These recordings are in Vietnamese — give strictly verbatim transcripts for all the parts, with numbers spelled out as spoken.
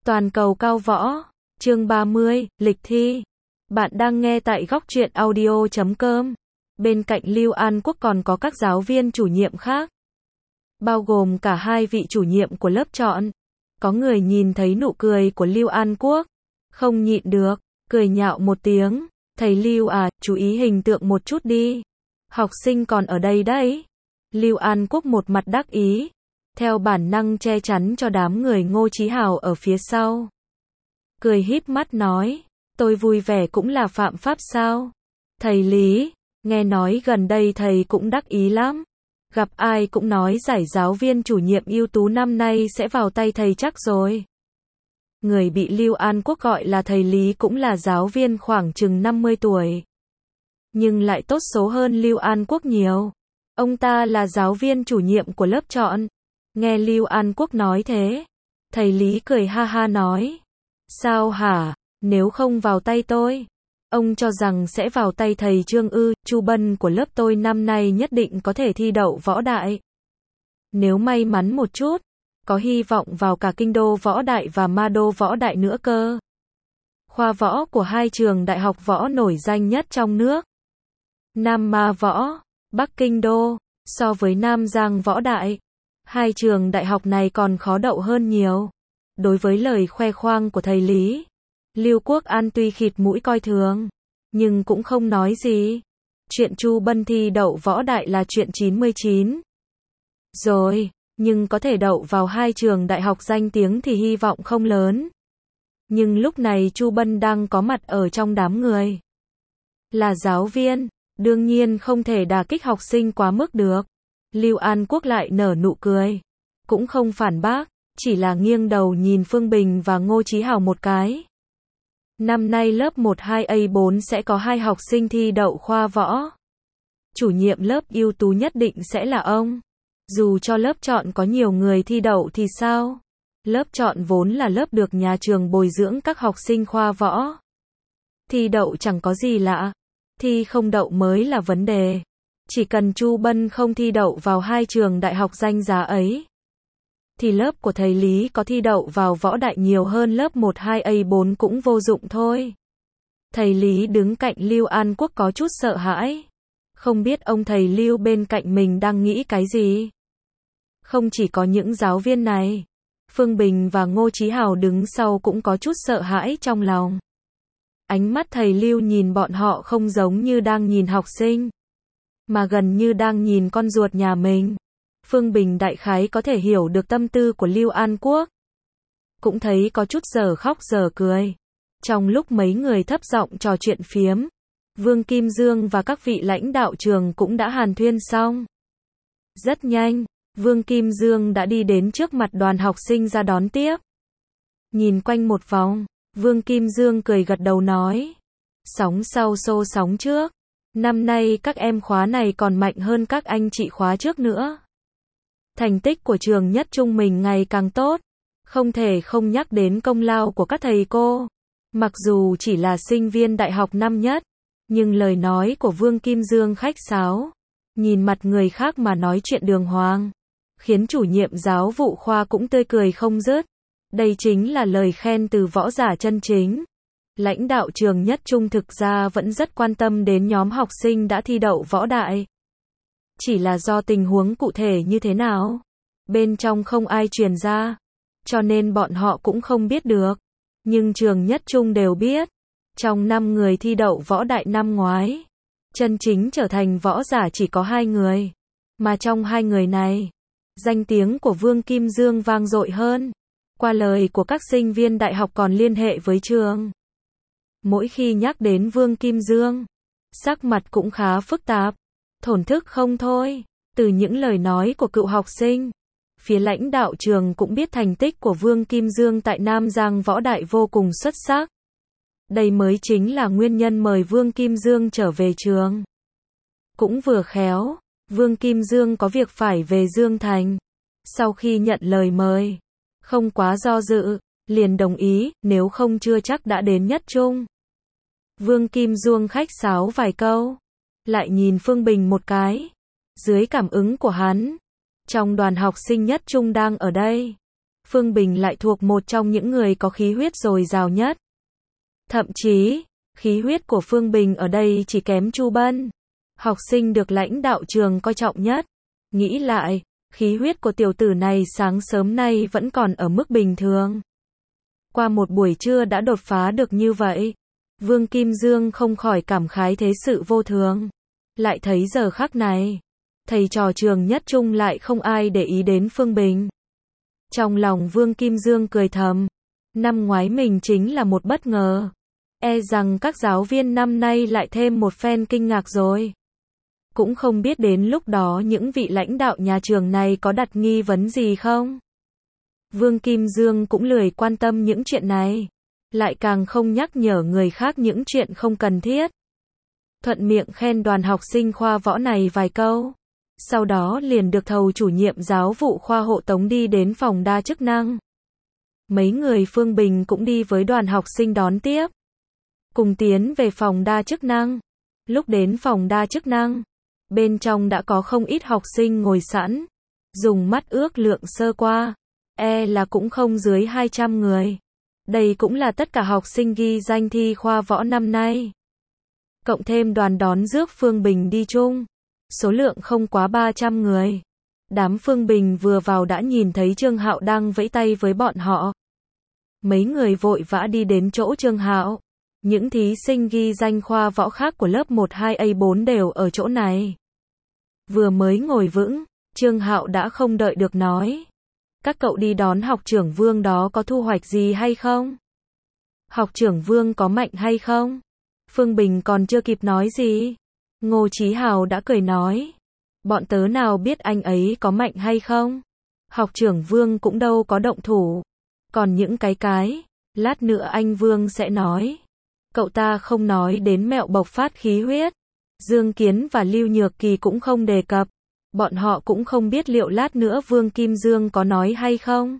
Toàn cầu cao võ, chương ba mươi, lịch thi. Bạn đang nghe tại góc truyện audio chấm com. Bên cạnh Lưu An Quốc còn có các giáo viên chủ nhiệm khác, bao gồm cả hai vị chủ nhiệm của lớp chọn. Có người nhìn thấy nụ cười của Lưu An Quốc, không nhịn được, cười nhạo một tiếng. Thầy Lưu à, chú ý hình tượng một chút đi. Học sinh còn ở đây đấy. Lưu An Quốc một mặt đắc ý, theo bản năng che chắn cho đám người Ngô Chí Hào ở phía sau. Cười híp mắt nói, tôi vui vẻ cũng là phạm pháp sao? Thầy Lý, nghe nói gần đây thầy cũng đắc ý lắm. Gặp ai cũng nói giải giáo viên chủ nhiệm ưu tú năm nay sẽ vào tay thầy chắc rồi. Người bị Lưu An Quốc gọi là thầy Lý cũng là giáo viên khoảng chừng năm mươi tuổi. Nhưng lại tốt số hơn Lưu An Quốc nhiều. Ông ta là giáo viên chủ nhiệm của lớp chọn. Nghe Lưu An Quốc nói thế, thầy Lý cười ha ha nói, sao hả, nếu không vào tay tôi, ông cho rằng sẽ vào tay thầy Trương ư? Chu Bân của lớp tôi năm nay nhất định có thể thi đậu võ đại. Nếu may mắn một chút, có hy vọng vào cả kinh đô võ đại và ma đô võ đại nữa cơ. Khoa võ của hai trường đại học võ nổi danh nhất trong nước, Nam Ma Võ, Bắc Kinh Đô, so với Nam Giang Võ Đại, hai trường đại học này còn khó đậu hơn nhiều. Đối với lời khoe khoang của thầy Lý, Lưu Quốc An tuy khịt mũi coi thường, nhưng cũng không nói gì. Chuyện Chu Bân thi đậu võ đại là chuyện chín mươi chín rồi, nhưng có thể đậu vào hai trường đại học danh tiếng thì hy vọng không lớn. Nhưng lúc này Chu Bân đang có mặt ở trong đám người, là giáo viên, đương nhiên không thể đả kích học sinh quá mức được. Lưu An Quốc lại nở nụ cười, cũng không phản bác, chỉ là nghiêng đầu nhìn Phương Bình và Ngô Chí Hào một cái. Năm nay lớp một hai A bốn sẽ có hai học sinh thi đậu khoa võ. Chủ nhiệm lớp ưu tú nhất định sẽ là ông. Dù cho lớp chọn có nhiều người thi đậu thì sao? Lớp chọn vốn là lớp được nhà trường bồi dưỡng các học sinh khoa võ. Thi đậu chẳng có gì lạ, thi không đậu mới là vấn đề. Chỉ cần Chu Bân không thi đậu vào hai trường đại học danh giá ấy, thì lớp của thầy Lý có thi đậu vào võ đại nhiều hơn lớp một hai A bốn cũng vô dụng thôi. Thầy Lý đứng cạnh Lưu An Quốc có chút sợ hãi. Không biết ông thầy Lưu bên cạnh mình đang nghĩ cái gì. Không chỉ có những giáo viên này, Phương Bình và Ngô Chí Hào đứng sau cũng có chút sợ hãi trong lòng. Ánh mắt thầy Lưu nhìn bọn họ không giống như đang nhìn học sinh, mà gần như đang nhìn con ruột nhà mình. Phương Bình đại khái có thể hiểu được tâm tư của Lưu An Quốc, cũng thấy có chút giờ khóc giờ cười. Trong lúc mấy người thấp giọng trò chuyện phiếm, Vương Kim Dương và các vị lãnh đạo trường cũng đã hàn thuyên xong. Rất nhanh, Vương Kim Dương đã đi đến trước mặt đoàn học sinh ra đón tiếp. Nhìn quanh một vòng, Vương Kim Dương cười gật đầu nói, sóng sau xô sóng trước. Năm nay các em khóa này còn mạnh hơn các anh chị khóa trước nữa. Thành tích của trường Nhất Trung mình ngày càng tốt, không thể không nhắc đến công lao của các thầy cô. Mặc dù chỉ là sinh viên đại học năm nhất, nhưng lời nói của Vương Kim Dương khách sáo, nhìn mặt người khác mà nói chuyện đường hoàng, khiến chủ nhiệm giáo vụ khoa cũng tươi cười không dứt. Đây chính là lời khen từ võ giả chân chính. Lãnh đạo trường Nhất Trung thực ra vẫn rất quan tâm đến nhóm học sinh đã thi đậu võ đại. Chỉ là do tình huống cụ thể như thế nào, bên trong không ai truyền ra, cho nên bọn họ cũng không biết được. Nhưng trường Nhất Trung đều biết, trong năm người thi đậu võ đại năm ngoái, chân chính trở thành võ giả chỉ có hai người. Mà trong hai người này, danh tiếng của Vương Kim Dương vang dội hơn. Qua lời của các sinh viên đại học còn liên hệ với trường, mỗi khi nhắc đến Vương Kim Dương, sắc mặt cũng khá phức tạp, thổn thức không thôi. Từ những lời nói của cựu học sinh, phía lãnh đạo trường cũng biết thành tích của Vương Kim Dương tại Nam Giang Võ Đại vô cùng xuất sắc. Đây mới chính là nguyên nhân mời Vương Kim Dương trở về trường. Cũng vừa khéo, Vương Kim Dương có việc phải về Dương Thành. Sau khi nhận lời mời, không quá do dự, liền đồng ý, nếu không chưa chắc đã đến Nhất Trung. Vương Kim Dương khách sáo vài câu, lại nhìn Phương Bình một cái. Dưới cảm ứng của hắn, trong đoàn học sinh Nhất Trung đang ở đây, Phương Bình lại thuộc một trong những người có khí huyết dồi dào nhất. Thậm chí, khí huyết của Phương Bình ở đây chỉ kém Chu Bân, học sinh được lãnh đạo trường coi trọng nhất. Nghĩ lại, khí huyết của tiểu tử này sáng sớm nay vẫn còn ở mức bình thường. Qua một buổi trưa đã đột phá được như vậy. Vương Kim Dương không khỏi cảm khái thế sự vô thường. Lại thấy giờ khắc này, thầy trò trường nhất trung lại không ai để ý đến Phương Bình. Trong lòng Vương Kim Dương cười thầm, năm ngoái mình chính là một bất ngờ. E rằng các giáo viên năm nay lại thêm một phen kinh ngạc rồi. Cũng không biết đến lúc đó những vị lãnh đạo nhà trường này có đặt nghi vấn gì không? Vương Kim Dương cũng lười quan tâm những chuyện này, lại càng không nhắc nhở người khác những chuyện không cần thiết. Thuận miệng khen đoàn học sinh khoa võ này vài câu, sau đó liền được thầu chủ nhiệm giáo vụ khoa hộ tống đi đến phòng đa chức năng. Mấy người Phương Bình cũng đi với đoàn học sinh đón tiếp, cùng tiến về phòng đa chức năng. Lúc đến phòng đa chức năng, bên trong đã có không ít học sinh ngồi sẵn, dùng mắt ước lượng sơ qua, e là cũng không dưới hai trăm người. Đây cũng là tất cả học sinh ghi danh thi khoa võ năm nay. Cộng thêm đoàn đón rước Phương Bình đi chung, số lượng không quá ba trăm người. Đám Phương Bình vừa vào đã nhìn thấy Trương Hạo đang vẫy tay với bọn họ. Mấy người vội vã đi đến chỗ Trương Hạo. Những thí sinh ghi danh khoa võ khác của lớp một hai A bốn đều ở chỗ này. Vừa mới ngồi vững, Trương Hạo đã không đợi được nói. Các cậu đi đón học trưởng Vương đó có thu hoạch gì hay không? Học trưởng Vương có mạnh hay không? Phương Bình còn chưa kịp nói gì. Ngô Chí Hào đã cười nói. Bọn tớ nào biết anh ấy có mạnh hay không? Học trưởng Vương cũng đâu có động thủ. Còn những cái cái, lát nữa anh Vương sẽ nói. Cậu ta không nói đến mẹo bộc phát khí huyết. Dương Kiến và Lưu Nhược Kỳ cũng không đề cập. Bọn họ cũng không biết liệu lát nữa Vương Kim Dương có nói hay không.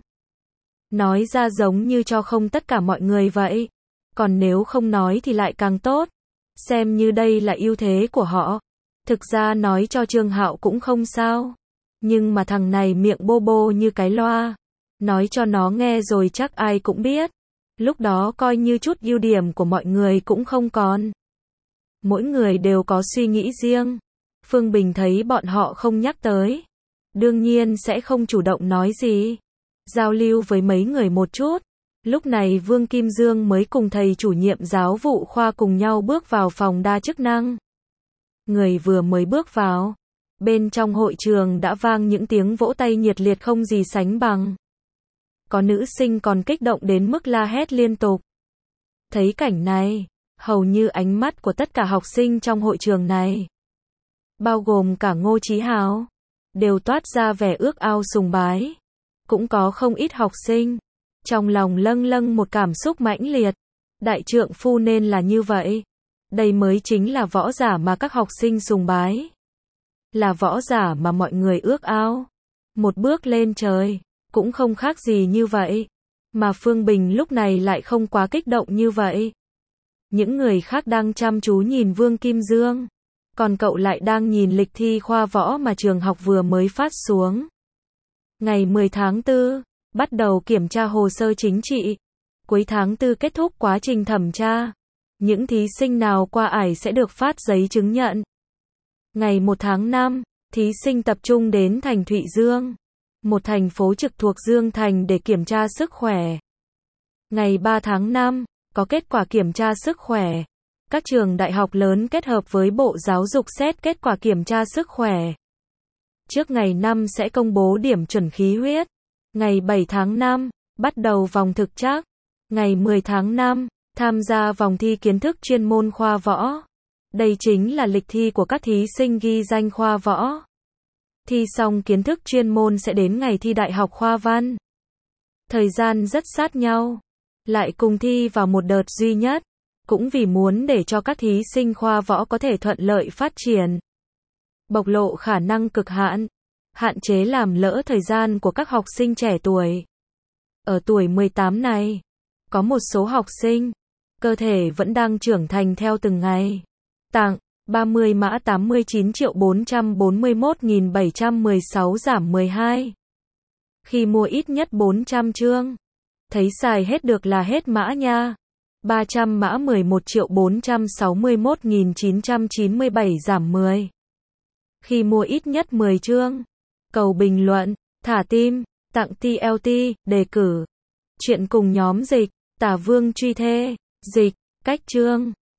Nói ra giống như cho không tất cả mọi người vậy. Còn nếu không nói thì lại càng tốt. Xem như đây là ưu thế của họ. Thực ra nói cho Trương Hạo cũng không sao. Nhưng mà thằng này miệng bô bô như cái loa. Nói cho nó nghe rồi chắc ai cũng biết. Lúc đó coi như chút ưu điểm của mọi người cũng không còn. Mỗi người đều có suy nghĩ riêng. Phương Bình thấy bọn họ không nhắc tới, đương nhiên sẽ không chủ động nói gì. Giao lưu với mấy người một chút. Lúc này Vương Kim Dương mới cùng thầy chủ nhiệm giáo vụ khoa cùng nhau bước vào phòng đa chức năng. Người vừa mới bước vào, bên trong hội trường đã vang những tiếng vỗ tay nhiệt liệt không gì sánh bằng. Có nữ sinh còn kích động đến mức la hét liên tục. Thấy cảnh này, hầu như ánh mắt của tất cả học sinh trong hội trường này, bao gồm cả Ngô Chí Hào, đều toát ra vẻ ước ao sùng bái. Cũng có không ít học sinh, trong lòng lâng lâng một cảm xúc mãnh liệt. Đại trượng phu nên là như vậy. Đây mới chính là võ giả mà các học sinh sùng bái. Là võ giả mà mọi người ước ao. Một bước lên trời, cũng không khác gì như vậy. Mà Phương Bình lúc này lại không quá kích động như vậy. Những người khác đang chăm chú nhìn Vương Kim Dương. Còn cậu lại đang nhìn lịch thi khoa võ mà trường học vừa mới phát xuống. Ngày mười tháng tư, bắt đầu kiểm tra hồ sơ chính trị. Cuối tháng tư kết thúc quá trình thẩm tra. Những thí sinh nào qua ải sẽ được phát giấy chứng nhận. Ngày một tháng năm, thí sinh tập trung đến thành Thụy Dương, một thành phố trực thuộc Dương Thành để kiểm tra sức khỏe. Ngày ba tháng năm, có kết quả kiểm tra sức khỏe. Các trường đại học lớn kết hợp với Bộ Giáo dục xét kết quả kiểm tra sức khỏe. Trước ngày năm sẽ công bố điểm chuẩn khí huyết. Ngày bảy tháng năm, bắt đầu vòng thực trắc. Ngày mười tháng năm, tham gia vòng thi kiến thức chuyên môn khoa võ. Đây chính là lịch thi của các thí sinh ghi danh khoa võ. Thi xong kiến thức chuyên môn sẽ đến ngày thi đại học khoa văn. Thời gian rất sát nhau. Lại cùng thi vào một đợt duy nhất. Cũng vì muốn để cho các thí sinh khoa võ có thể thuận lợi phát triển. Bộc lộ khả năng cực hạn. Hạn chế làm lỡ thời gian của các học sinh trẻ tuổi. Ở tuổi mười tám này, có một số học sinh, cơ thể vẫn đang trưởng thành theo từng ngày. Tặng, ba mươi mã tám mươi chín triệu bốn trăm bốn mươi mốt nghìn bảy trăm mười sáu giảm mười hai. Khi mua ít nhất bốn trăm chương. Thấy xài hết được là hết mã nha. ba trăm mã mười một triệu bốn trăm sáu mươi mốt nghìn chín trăm chín mươi bảy giảm mười. Khi mua ít nhất mười chương. Cầu bình luận, thả tim, tặng tê lờ tê, đề cử. Chuyện cùng nhóm dịch, Tả Vương Truy Thê, dịch, cách chương.